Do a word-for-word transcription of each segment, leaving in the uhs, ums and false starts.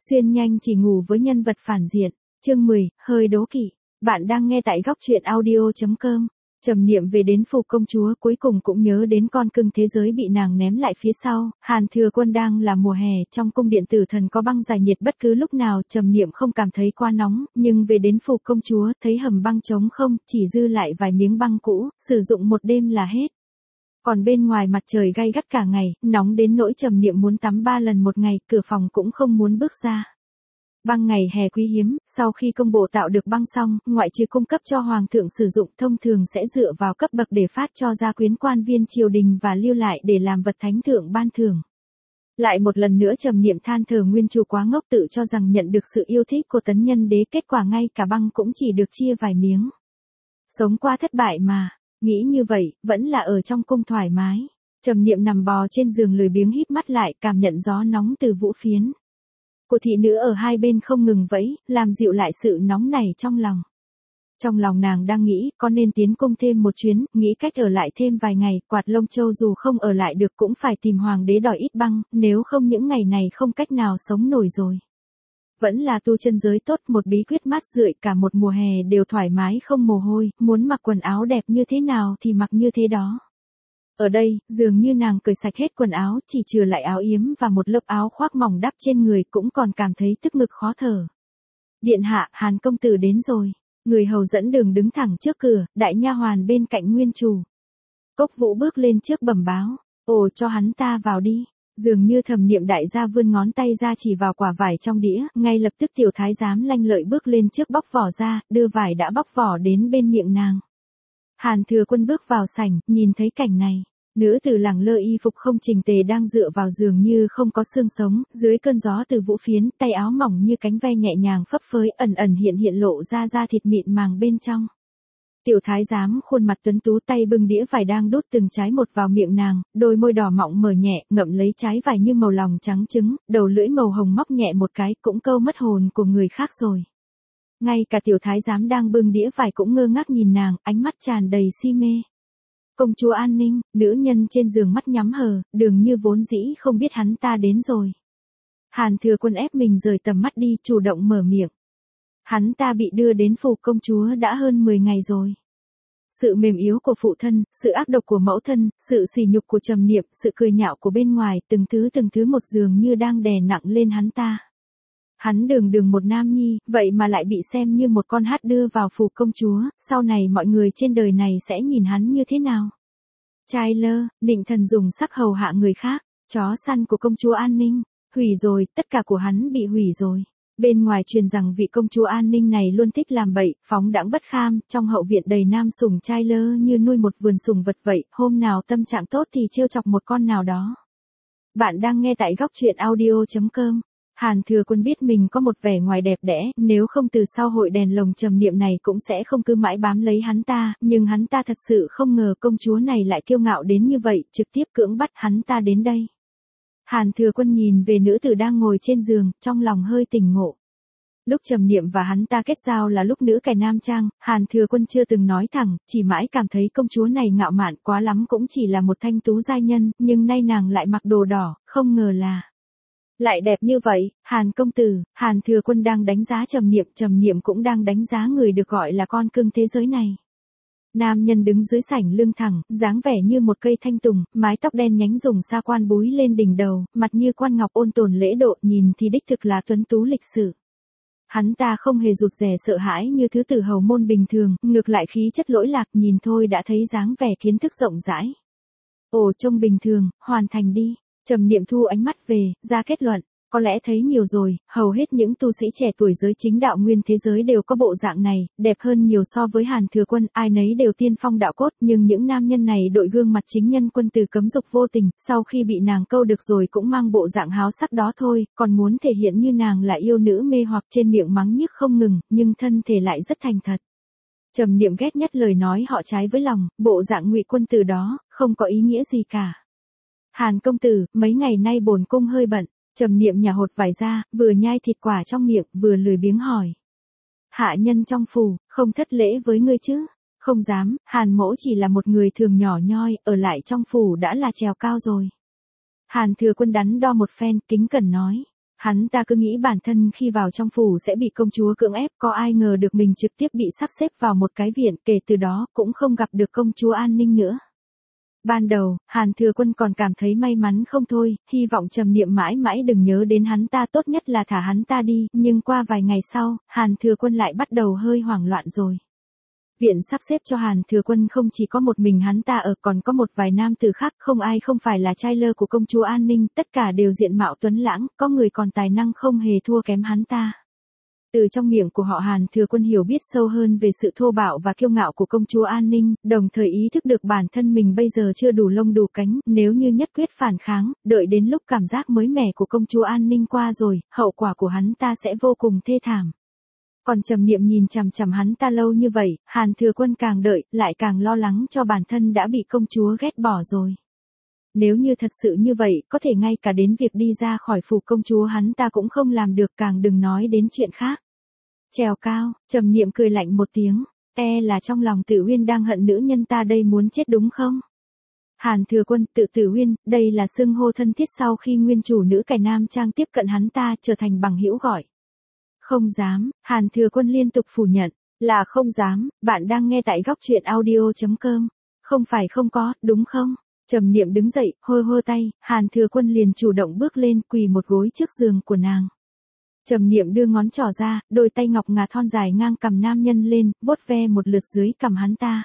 Xuyên nhanh chỉ ngủ với nhân vật phản diện. Chương mười, hơi đố kỵ. Bạn đang nghe tại góc truyện audio chấm com. Trầm Niệm về đến phủ công chúa cuối cùng cũng nhớ đến con cưng thế giới bị nàng ném lại phía sau. Hàn Thừa Quân đang là mùa hè, trong cung điện tử thần có băng giải nhiệt bất cứ lúc nào. Trầm Niệm không cảm thấy quá nóng, nhưng về đến phủ công chúa thấy hầm băng trống không, chỉ dư lại vài miếng băng cũ, sử dụng một đêm là hết. Còn bên ngoài mặt trời gay gắt cả ngày, nóng đến nỗi Trầm Niệm muốn tắm ba lần một ngày, cửa phòng cũng không muốn bước ra. Băng ngày hè quý hiếm, sau khi công bộ tạo được băng xong, ngoại trừ cung cấp cho hoàng thượng sử dụng, thông thường sẽ dựa vào cấp bậc để phát cho gia quyến quan viên triều đình và lưu lại để làm vật thánh thượng ban thưởng. Lại một lần nữa Trầm Niệm than thở nguyên chủ quá ngốc, tự cho rằng nhận được sự yêu thích của tấn nhân đế, kết quả ngay cả băng cũng chỉ được chia vài miếng. Sống qua thất bại mà. Nghĩ như vậy, vẫn là ở trong cung thoải mái. Trầm Niệm nằm bò trên giường lười biếng híp mắt lại, cảm nhận gió nóng từ vũ phiến của thị nữ ở hai bên không ngừng vẫy, làm dịu lại sự nóng này trong lòng. Trong lòng nàng đang nghĩ, có nên tiến cung thêm một chuyến, nghĩ cách ở lại thêm vài ngày, Quạt Lông Châu dù không ở lại được cũng phải tìm hoàng đế đòi ít băng, nếu không những ngày này không cách nào sống nổi rồi. Vẫn là tu chân giới tốt, một bí quyết mát rượi, cả một mùa hè đều thoải mái không mồ hôi, muốn mặc quần áo đẹp như thế nào thì mặc như thế đó. Ở đây, dường như nàng cởi sạch hết quần áo, chỉ trừ lại áo yếm và một lớp áo khoác mỏng đắp trên người, cũng còn cảm thấy tức ngực khó thở. Điện hạ, Hàn công tử đến rồi. Người hầu dẫn đường đứng thẳng trước cửa, đại nha hoàn bên cạnh nguyên chủ. Cốc Vũ bước lên trước bẩm báo, ồ, cho hắn ta vào đi. Dường như Thẩm Niệm đại gia vươn ngón tay ra chỉ vào quả vải trong đĩa, ngay lập tức tiểu thái giám lanh lợi bước lên trước bóc vỏ ra, đưa vải đã bóc vỏ đến bên miệng nàng. Hàn Thừa Quân bước vào sảnh, nhìn thấy cảnh này. Nữ tử lẳng lơ y phục không chỉnh tề đang dựa vào giường như không có xương sống, dưới cơn gió từ vũ phiến, tay áo mỏng như cánh ve nhẹ nhàng phấp phới, ẩn ẩn hiện hiện lộ ra da thịt mịn màng bên trong. Tiểu thái giám khuôn mặt tuấn tú, tay bưng đĩa vải đang đút từng trái một vào miệng nàng, đôi môi đỏ mọng mở nhẹ, ngậm lấy trái vải như màu lòng trắng trứng, đầu lưỡi màu hồng móc nhẹ một cái, cũng câu mất hồn của người khác rồi. Ngay cả tiểu thái giám đang bưng đĩa vải cũng ngơ ngác nhìn nàng, ánh mắt tràn đầy si mê. Công chúa An Ninh, nữ nhân trên giường mắt nhắm hờ, dường như vốn dĩ không biết hắn ta đến rồi. Hàn Thừa Quân ép mình rời tầm mắt đi, chủ động mở miệng. Hắn ta bị đưa đến phủ công chúa đã hơn mười ngày rồi. Sự mềm yếu của phụ thân, sự ác độc của mẫu thân, sự sỉ nhục của Trầm Niệm, sự cười nhạo của bên ngoài, từng thứ từng thứ một dường như đang đè nặng lên hắn ta. Hắn đường đường một nam nhi, vậy mà lại bị xem như một con hát đưa vào phủ công chúa, sau này mọi người trên đời này sẽ nhìn hắn như thế nào? Trai lơ, Định Thần dùng sắc hầu hạ người khác, chó săn của công chúa An Ninh, hủy rồi, tất cả của hắn bị hủy rồi. Bên ngoài truyền rằng vị công chúa An Ninh này luôn thích làm bậy, phóng đãng bất kham, trong hậu viện đầy nam sủng trai lơ như nuôi một vườn sủng vật vậy, hôm nào tâm trạng tốt thì trêu chọc một con nào đó. Bạn đang nghe tại góc truyện audio chấm com. Hàn Thừa Quân biết mình có một vẻ ngoài đẹp đẽ, nếu không từ sau hội đèn lồng Trầm Niệm này cũng sẽ không cứ mãi bám lấy hắn ta, nhưng hắn ta thật sự không ngờ công chúa này lại kiêu ngạo đến như vậy, trực tiếp cưỡng bắt hắn ta đến đây. Hàn Thừa Quân nhìn về nữ tử đang ngồi trên giường, trong lòng hơi tỉnh ngộ. Lúc Trầm Niệm và hắn ta kết giao là lúc nữ cải nam trang, Hàn Thừa Quân chưa từng nói thẳng, chỉ mãi cảm thấy công chúa này ngạo mạn, quá lắm cũng chỉ là một thanh tú giai nhân, nhưng nay nàng lại mặc đồ đỏ, không ngờ là lại đẹp như vậy. Hàn công tử, Hàn Thừa Quân đang đánh giá Trầm Niệm, Trầm Niệm cũng đang đánh giá người được gọi là con cưng thế giới này. Nam nhân đứng dưới sảnh lưng thẳng, dáng vẻ như một cây thanh tùng, mái tóc đen nhánh dùng sa quan búi lên đỉnh đầu, mặt như quan ngọc ôn tồn lễ độ, nhìn thì đích thực là tuấn tú lịch sự. Hắn ta không hề rụt rè sợ hãi như thứ tử hầu môn bình thường, ngược lại khí chất lỗi lạc, nhìn thôi đã thấy dáng vẻ kiến thức rộng rãi. Ồ, trông bình thường, hoàn thành đi. Trầm Niệm thu ánh mắt về, ra kết luận, có lẽ thấy nhiều rồi, hầu hết những tu sĩ trẻ tuổi giới chính đạo nguyên thế giới đều có bộ dạng này, đẹp hơn nhiều so với Hàn Thừa Quân, ai nấy đều tiên phong đạo cốt, nhưng những nam nhân này đội gương mặt chính nhân quân tử cấm dục vô tình, sau khi bị nàng câu được rồi cũng mang bộ dạng háo sắc đó thôi, còn muốn thể hiện như nàng là yêu nữ mê hoặc, trên miệng mắng nhiếc không ngừng, nhưng thân thể lại rất thành thật. Trầm Niệm ghét nhất lời nói họ trái với lòng, bộ dạng ngụy quân tử đó, không có ý nghĩa gì cả. Hàn công tử, mấy ngày nay bổn cung hơi bận. Trầm Niệm nhả hột vải ra, vừa nhai thịt quả trong miệng, vừa lười biếng hỏi. Hạ nhân trong phủ, không thất lễ với ngươi chứ? Không dám, Hàn mỗ chỉ là một người thường nhỏ nhoi, ở lại trong phủ đã là trèo cao rồi. Hàn Thừa Quân đắn đo một phen, kính cẩn nói. Hắn ta cứ nghĩ bản thân khi vào trong phủ sẽ bị công chúa cưỡng ép, có ai ngờ được mình trực tiếp bị sắp xếp vào một cái viện, kể từ đó cũng không gặp được công chúa An Ninh nữa. Ban đầu, Hàn Thừa Quân còn cảm thấy may mắn không thôi, hy vọng Trầm Niệm mãi mãi đừng nhớ đến hắn ta, tốt nhất là thả hắn ta đi, nhưng qua vài ngày sau, Hàn Thừa Quân lại bắt đầu hơi hoảng loạn rồi. Viện sắp xếp cho Hàn Thừa Quân không chỉ có một mình hắn ta ở, còn có một vài nam tử khác, không ai không phải là trai lơ của công chúa An Ninh, tất cả đều diện mạo tuấn lãng, có người còn tài năng không hề thua kém hắn ta. Từ trong miệng của họ Hàn Thừa Quân hiểu biết sâu hơn về sự thô bạo và kiêu ngạo của công chúa An Ninh, đồng thời ý thức được bản thân mình bây giờ chưa đủ lông đủ cánh, nếu như nhất quyết phản kháng, đợi đến lúc cảm giác mới mẻ của công chúa An Ninh qua rồi, hậu quả của hắn ta sẽ vô cùng thê thảm. Còn Trầm Niệm nhìn chằm chằm hắn ta lâu như vậy, Hàn Thừa Quân càng đợi, lại càng lo lắng cho bản thân đã bị công chúa ghét bỏ rồi. Nếu như thật sự như vậy, có thể ngay cả đến việc đi ra khỏi phủ công chúa hắn ta cũng không làm được, càng đừng nói đến chuyện khác. Trèo cao, Trầm Niệm cười lạnh một tiếng, e là trong lòng Tử Uyên đang hận nữ nhân ta đây muốn chết đúng không? Hàn Thừa Quân, tự Tử Uyên, đây là xưng hô thân thiết sau khi nguyên chủ nữ cải nam trang tiếp cận hắn ta, trở thành bằng hữu gọi. Không dám, Hàn Thừa Quân liên tục phủ nhận, là không dám, bạn đang nghe tại góc truyện audio chấm com. Không phải không có, đúng không? Trầm Niệm đứng dậy, hôi hôi tay, Hàn Thừa Quân liền chủ động bước lên, quỳ một gối trước giường của nàng. Trầm Niệm đưa ngón trỏ ra, đôi tay ngọc ngà thon dài ngang cằm nam nhân lên, vuốt ve một lượt dưới cằm hắn ta.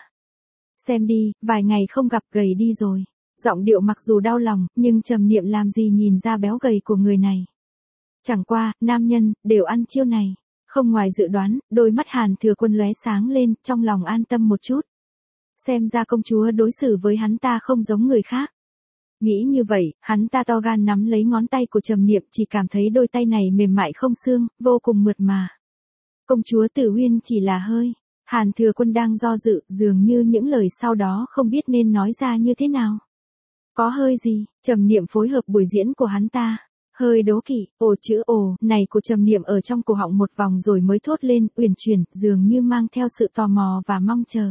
Xem đi, vài ngày không gặp gầy đi rồi. Giọng điệu mặc dù đau lòng, nhưng Trầm Niệm làm gì nhìn ra béo gầy của người này. Chẳng qua, nam nhân, đều ăn chiêu này. Không ngoài dự đoán, đôi mắt Hàn Thừa Quân lóe sáng lên, trong lòng an tâm một chút. Xem ra công chúa đối xử với hắn ta không giống người khác. Nghĩ như vậy, hắn ta to gan nắm lấy ngón tay của Trầm Niệm, chỉ cảm thấy đôi tay này mềm mại không xương, vô cùng mượt mà. Công chúa Tử Uyên chỉ là hơi. Hàn Thừa Quân đang do dự, dường như những lời sau đó không biết nên nói ra như thế nào. Có hơi gì? Trầm Niệm phối hợp buổi diễn của hắn ta. Hơi đố kỵ, ồ chữ ồ này của Trầm Niệm ở trong cổ họng một vòng rồi mới thốt lên, uyển chuyển, dường như mang theo sự tò mò và mong chờ.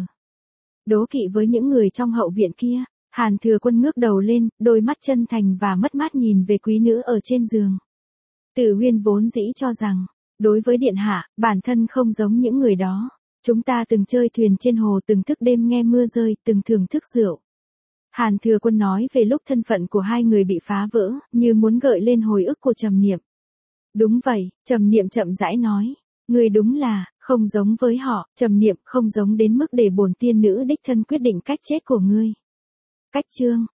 Đố kỵ với những người trong hậu viện kia. Hàn Thừa Quân ngước đầu lên, đôi mắt chân thành và mất mát nhìn về quý nữ ở trên giường. Tử Uyên vốn dĩ cho rằng, đối với điện hạ, bản thân không giống những người đó. Chúng ta từng chơi thuyền trên hồ, từng thức đêm nghe mưa rơi, từng thưởng thức rượu. Hàn Thừa Quân nói về lúc thân phận của hai người bị phá vỡ, như muốn gợi lên hồi ức của Trầm Niệm. Đúng vậy, Trầm Niệm chậm rãi nói. Người đúng là, không giống với họ, Trầm Niệm không giống đến mức để bổn tiên nữ đích thân quyết định cách chết của ngươi. Cách chương,